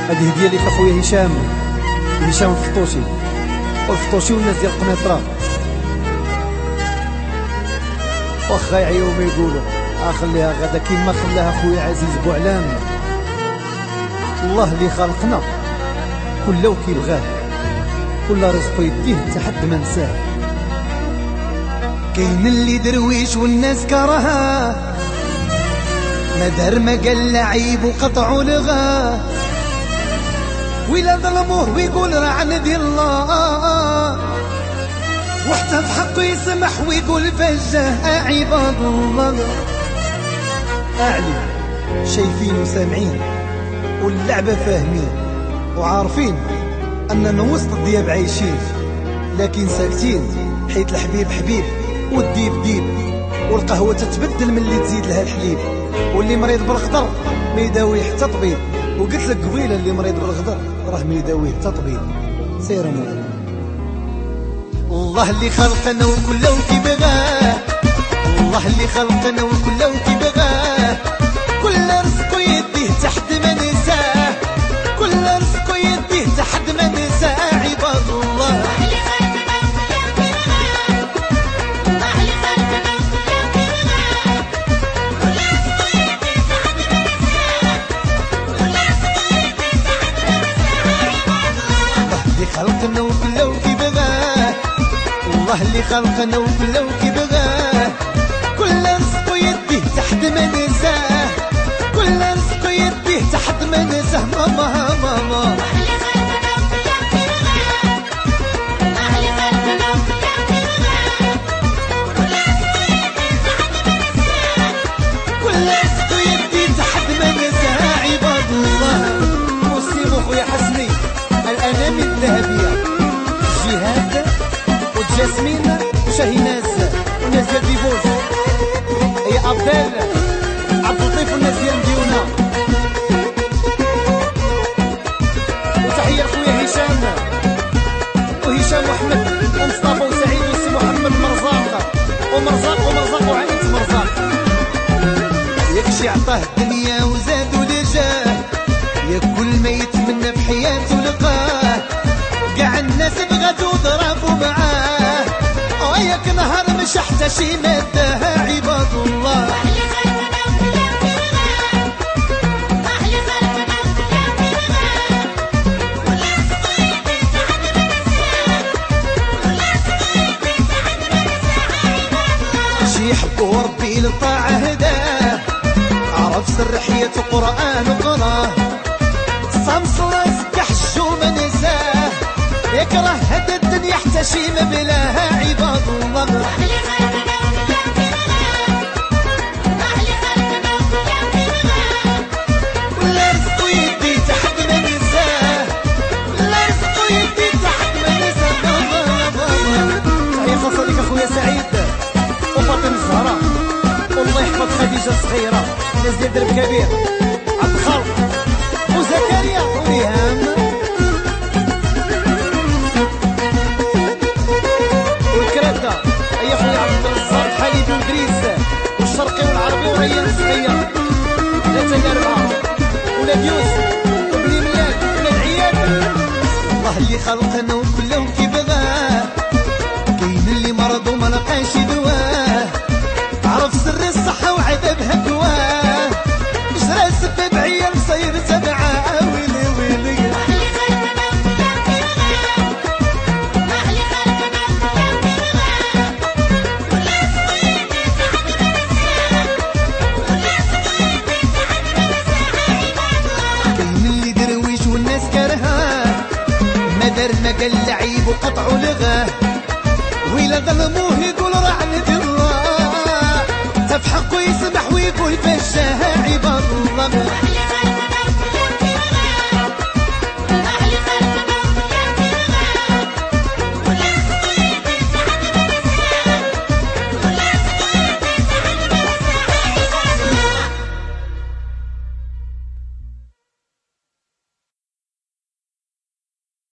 هذه هديه لك اخويا هشام الفطوشي والفطوشي والناس ديال القنيطره. واخا يعيو ما يقولوا خليها غدا كيما خلاها خويا عزيز بوعلام. الله اللي خلقنا كله كيبغاه، كل رزقه يديه حتى حد ما نساه. كاين اللي درويش والناس كرهاه، ما دار ما قال لعيب وقطعوا لغاه، ولا ظلموه ويقول راه عند الله، وحتى في حقه يسمح ويقول فجاه. عباد الله أعلي شايفين وسامعين واللعبة فاهمين وعارفين أننا وسط الدياب عايشين، لكن ساكتين حيت الحبيب حبيب والديب ديب، والقهوة تتبدل من اللي تزيد لها الحليب، واللي مريض بالخضر ما يداويه حتى طبيب. وقلت لك قبيله اللي مريض بالخضر راه ما يداويه حتى طبيب. سير مولاي. الله اللي خلقنا وكله كيبغاه، الله اللي خلقنا وكله كيبغاه، كل رزقه يديه تحت ما نساه، كل رزقه يديه تحت ما نساه. عباد الله خلقنا وكله كيبغاه، الله اللي خلقنا وكله كيبغاه، كل رزقه يديه تحت ما نساه، كل رزقه يديه تحت ما نساه. ماما ماما كل رزقه يديه تحت ما نساه. عباد الله وسيمو خويا حسني الأنامي الذهبية، جهاد وجاسمين وشاهيناز والناس ديال ديفوز، هي عبد اللطيف والناس ديال مديونة، وتحية خويا هشام وأحمد ومصطفى وسعيد وسي محمد ومرزاق وعائلة مرزاق. يكشي عطاه الدنيا وزادو لجاه، يا كل ما يتمنى في حياته لقاه، قاع الناس بغاتو ضربوا معاه، وياك نهار مش حتى شي ماداه. عباد الله شي يحبه ربي للطاعة هداه، عرف سر حياة القرآن وقراه، صام صلاة سبح حج وما نساه، يكره هاد الدنيا حتى شي ما بلاها. عباد الله ولا رزقو يدي تحت ما نساه، ولا رزقو يدي تحت ما نساه. تحية خاصة لك اخويا سعيد وفاطمة الزهراء، والله يحفظ خديجة الصغيرة، الناس ديال درب كبير، عبد الخالق وزكريا وريهام والكرادة. أي خويا عبد الرزاق الحليبي ودريس والشرقي والعربي وريان الصغير، ثلاثة أربعة ولاد يوسف وبني ميال ولاد عياد. الله اللي خلقنا وكله كيبغاه، كاين اللي مرض وما لقاش دواه، عرف سر الصحة وعذابها دواه، جرى سبب عيال صير تبعاه. ويلي ويلي كاين اللي درويش والناس كرهاه، ما دار ما قال لعيب وقطعوا لغاه،